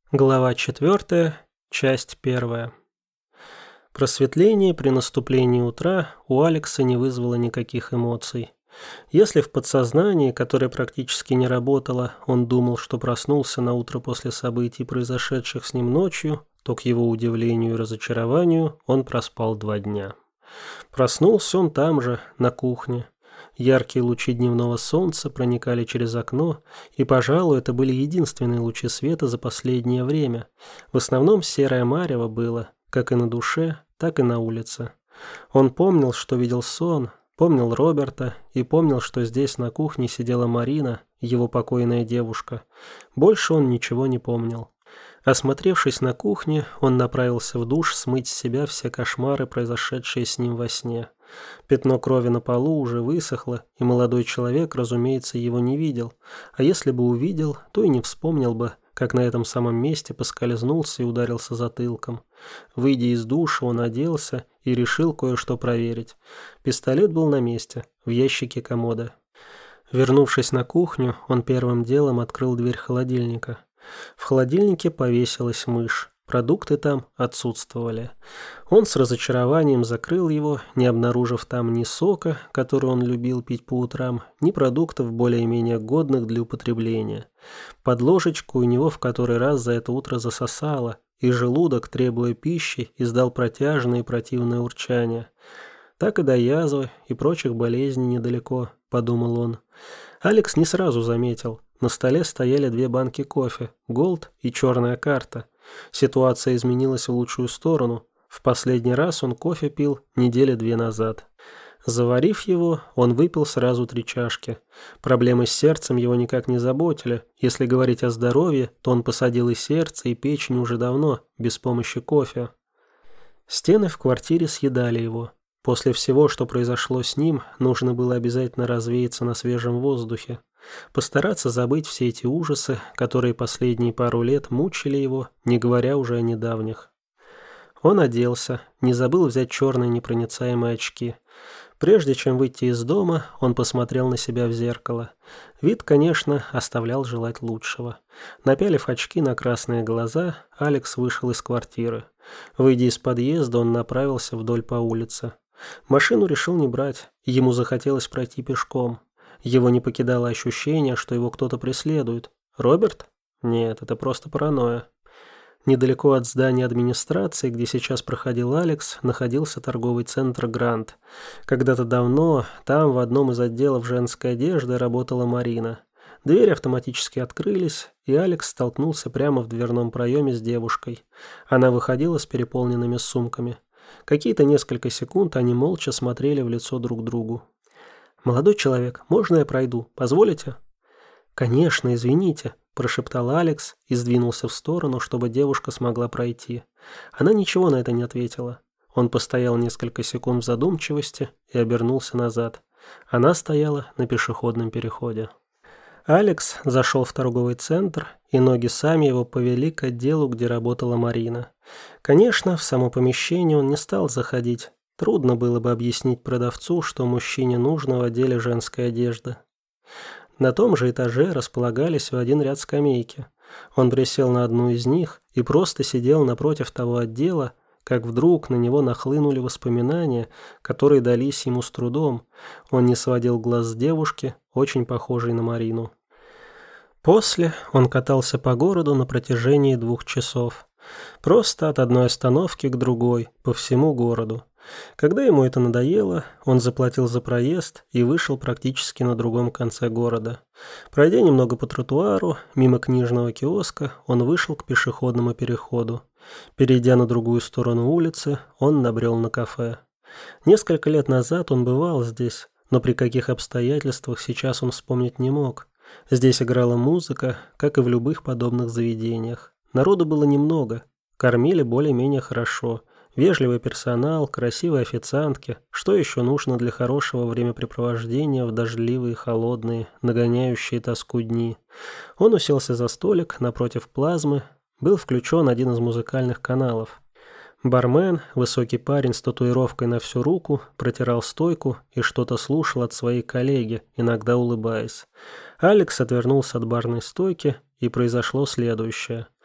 Глава 4, часть 1. Просветление при наступлении утра у Алекса не вызвало никаких эмоций. Если в подсознании, которое практически не работало, он думал, что проснулся на утро после событий, произошедших с ним ночью, то, к его удивлению и разочарованию, он проспал 2 дня. Проснулся он там же, на кухне. Яркие лучи дневного солнца проникали через окно, и, пожалуй, это были единственные лучи света за последнее время. В основном серое марево было, как и на душе, так и на улице. Он помнил, что видел сон, помнил Роберта и помнил, что здесь на кухне сидела Марина, его покойная девушка. Больше он ничего не помнил. Осмотревшись на кухне, он направился в душ смыть с себя все кошмары, произошедшие с ним во сне. Пятно крови на полу уже высохло, и молодой человек, разумеется, его не видел. А если бы увидел, то и не вспомнил бы, как на этом самом месте поскользнулся и ударился затылком. Выйдя из душа, он оделся и решил кое-что проверить. Пистолет был на месте, в ящике комода. Вернувшись на кухню, он первым делом открыл дверь холодильника. В холодильнике повесилась мышь. Продукты там отсутствовали. Он с разочарованием закрыл его, не обнаружив там ни сока, который он любил пить по утрам, ни продуктов более-менее годных для употребления. Под ложечку у него в который раз за это утро засосало, и желудок, требуя пищи, издал протяжное и противное урчание. «Так и до язвы и прочих болезней недалеко», — подумал он. Алекс не сразу заметил. На столе стояли 2 банки кофе, голд и черная карта. Ситуация изменилась в лучшую сторону. В последний раз он кофе пил 2 недели назад. Заварив его, он выпил сразу 3 чашки. Проблемы с сердцем его никак не заботили. Если говорить о здоровье, то он посадил и сердце, и печень уже давно, без помощи кофе. Стены в квартире съедали его. После всего, что произошло с ним, нужно было обязательно развеяться на свежем воздухе. Постараться забыть все эти ужасы, которые последние пару лет мучили его, не говоря уже о недавних. Он оделся, не забыл взять черные непроницаемые очки. Прежде чем выйти из дома, он посмотрел на себя в зеркало. Вид, конечно, оставлял желать лучшего. Напялив очки на красные глаза, Алекс вышел из квартиры. Выйдя из подъезда, он направился вдоль по улице. Машину решил не брать, ему захотелось пройти пешком. Его не покидало ощущение, что его кто-то преследует. Роберт? Нет, это просто паранойя. Недалеко от здания администрации, где сейчас проходил Алекс, находился торговый центр «Грант». Когда-то давно там в одном из отделов женской одежды работала Марина. Двери автоматически открылись, и Алекс столкнулся прямо в дверном проеме с девушкой. Она выходила с переполненными сумками. Какие-то несколько секунд они молча смотрели в лицо друг другу. «Молодой человек, можно я пройду? Позволите?» «Конечно, извините», – прошептал Алекс и сдвинулся в сторону, чтобы девушка смогла пройти. Она ничего на это не ответила. Он постоял несколько секунд в задумчивости и обернулся назад. Она стояла на пешеходном переходе. Алекс зашел в торговый центр, и ноги сами его повели к отделу, где работала Марина. Конечно, в само помещение он не стал заходить. Трудно было бы объяснить продавцу, что мужчине нужно в отделе женской одежды. На том же этаже располагались в один ряд скамейки. Он присел на одну из них и просто сидел напротив того отдела, как вдруг на него нахлынули воспоминания, которые дались ему с трудом. Он не сводил глаз с девушки, очень похожей на Марину. После он катался по городу на протяжении 2 часов. Просто от одной остановки к другой, по всему городу. Когда ему это надоело, он заплатил за проезд и вышел практически на другом конце города. Пройдя немного по тротуару, мимо книжного киоска, он вышел к пешеходному переходу. Перейдя на другую сторону улицы, он набрел на кафе. Несколько лет назад он бывал здесь, но при каких обстоятельствах сейчас он вспомнить не мог. Здесь играла музыка, как и в любых подобных заведениях. Народу было немного, кормили более-менее хорошо. Вежливый персонал, красивые официантки. Что еще нужно для хорошего времяпрепровождения в дождливые, холодные, нагоняющие тоску дни? Он уселся за столик напротив плазмы. Был включен один из музыкальных каналов. Бармен, высокий парень с татуировкой на всю руку, протирал стойку и что-то слушал от своей коллеги, иногда улыбаясь. Алекс отвернулся от барной стойки, и произошло следующее.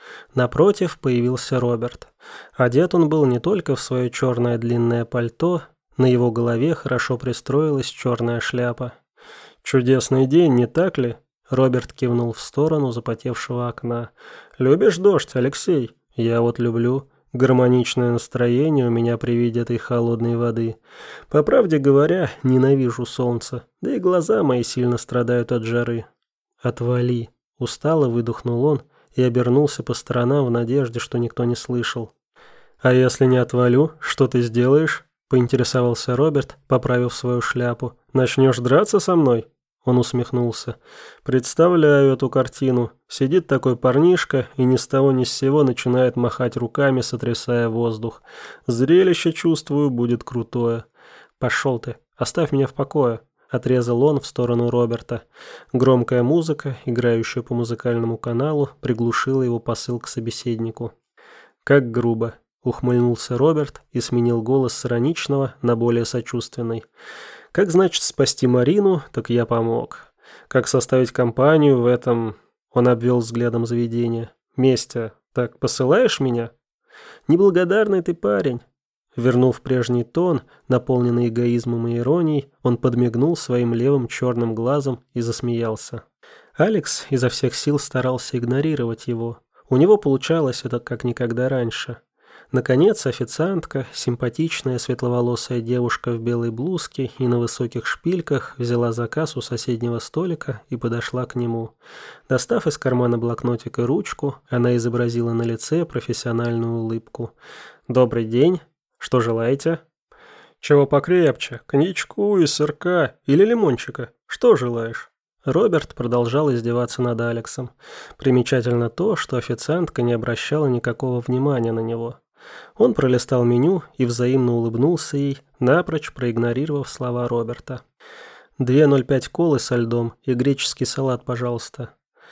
Напротив появился Роберт. Одет он был не только в свое черное длинное пальто, на его голове хорошо пристроилась черная шляпа. «Чудесный день, не так ли?» Роберт кивнул в сторону запотевшего окна. «Любишь дождь, Алексей? Я вот люблю. Гармоничное настроение у меня при виде этой холодной воды. По правде говоря, ненавижу солнце, да и глаза мои сильно страдают от жары». «Отвали!» – устало выдохнул он и обернулся по сторонам в надежде, что никто не слышал. «А если не отвалю, что ты сделаешь?» – поинтересовался Роберт, поправив свою шляпу. «Начнешь драться со мной?» Он усмехнулся. «Представляю эту картину. Сидит такой парнишка и ни с того ни с сего начинает махать руками, сотрясая воздух. Зрелище, чувствую, будет крутое». «Пошел ты, оставь меня в покое», – отрезал он в сторону Роберта. Громкая музыка, играющая по музыкальному каналу, приглушила его посыл к собеседнику. «Как грубо», – ухмыльнулся Роберт и сменил голос с ироничного на более сочувственный. «Как значит спасти Марину, так я помог. Как составить компанию в этом...» Он обвел взглядом заведение. «Месте. Так посылаешь меня?» «Неблагодарный ты парень». Вернув прежний тон, наполненный эгоизмом и иронией, он подмигнул своим левым черным глазом и засмеялся. Алекс изо всех сил старался игнорировать его. У него получалось это как никогда раньше. Наконец официантка, симпатичная светловолосая девушка в белой блузке и на высоких шпильках, взяла заказ у соседнего столика и подошла к нему. Достав из кармана блокнотик и ручку, она изобразила на лице профессиональную улыбку. «Добрый день. Что желаете?» «Чего покрепче? Коньячку и сырка или лимончика? Что желаешь?» Роберт продолжал издеваться над Алексом. Примечательно то, что официантка не обращала никакого внимания на него. Он пролистал меню и взаимно улыбнулся ей, напрочь проигнорировав слова Роберта. 2,05 колы со льдом и греческий салат, пожалуйста.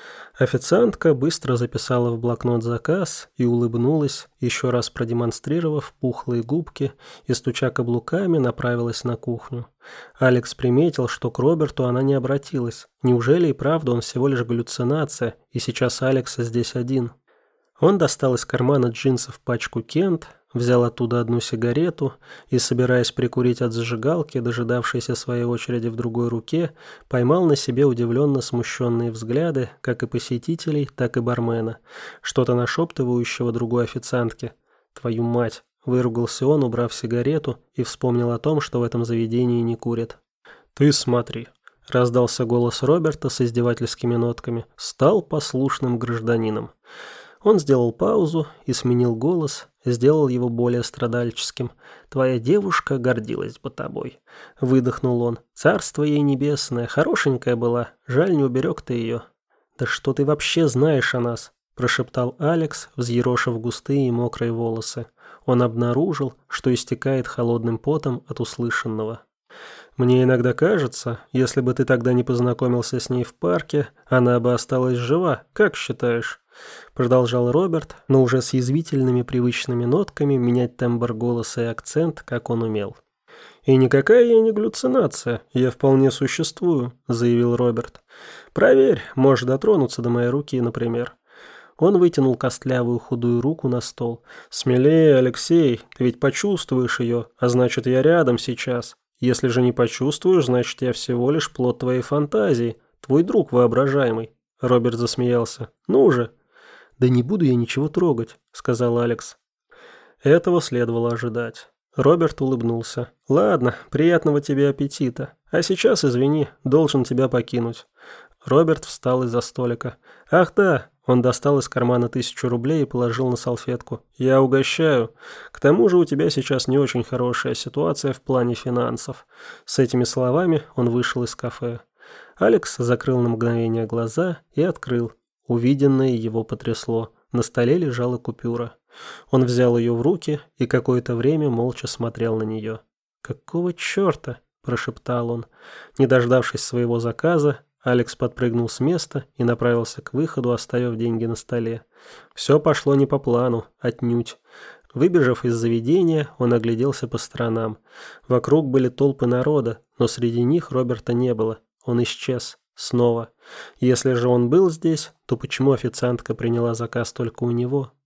Официантка быстро записала в блокнот заказ и улыбнулась, еще раз продемонстрировав пухлые губки и, стуча каблуками, направилась на кухню. Алекс приметил, что к Роберту она не обратилась. Неужели и правда он всего лишь галлюцинация, и сейчас Алекс здесь один? Он достал из кармана джинсов пачку Кент, взял оттуда одну сигарету и, собираясь прикурить от зажигалки, дожидавшейся своей очереди в другой руке, поймал на себе удивленно смущенные взгляды как и посетителей, так и бармена, что-то нашептывающего другой официантке. «Твою мать!» – выругался он, убрав сигарету, и вспомнил о том, что в этом заведении не курят. «Ты смотри!» – раздался голос Роберта с издевательскими нотками. «Стал послушным гражданином». Он сделал паузу и сменил голос, сделал его более страдальческим. «Твоя девушка гордилась бы тобой», — выдохнул он. «Царство ей небесное, хорошенькая была, жаль, не уберег ты ее». «Да что ты вообще знаешь о нас?» — прошептал Алекс, взъерошив густые и мокрые волосы. Он обнаружил, что истекает холодным потом от услышанного. «Мне иногда кажется, если бы ты тогда не познакомился с ней в парке, она бы осталась жива, как считаешь?» Продолжал Роберт, но уже с язвительными привычными нотками менять тембр голоса и акцент, как он умел. «И никакая я не галлюцинация, я вполне существую», — заявил Роберт. «Проверь, можешь дотронуться до моей руки, например». Он вытянул костлявую худую руку на стол. «Смелее, Алексей, ты ведь почувствуешь ее, а значит, я рядом сейчас. Если же не почувствуешь, значит, я всего лишь плод твоей фантазии, твой друг воображаемый». Роберт засмеялся. «Ну же». «Да не буду я ничего трогать», — сказал Алекс. Этого следовало ожидать. Роберт улыбнулся. «Ладно, приятного тебе аппетита. А сейчас, извини, должен тебя покинуть». Роберт встал из-за столика. «Ах да!» Он достал из кармана 1000 рублей и положил на салфетку. «Я угощаю. К тому же у тебя сейчас не очень хорошая ситуация в плане финансов». С этими словами он вышел из кафе. Алекс закрыл на мгновение глаза и открыл. Увиденное его потрясло. На столе лежала купюра. Он взял ее в руки и какое-то время молча смотрел на нее. «Какого черта?» – прошептал он. Не дождавшись своего заказа, Алекс подпрыгнул с места и направился к выходу, оставив деньги на столе. Все пошло не по плану, отнюдь. Выбежав из заведения, он огляделся по сторонам. Вокруг были толпы народа, но среди них Роберта не было. Он исчез. Снова. Если же он был здесь, то почему официантка приняла заказ только у него?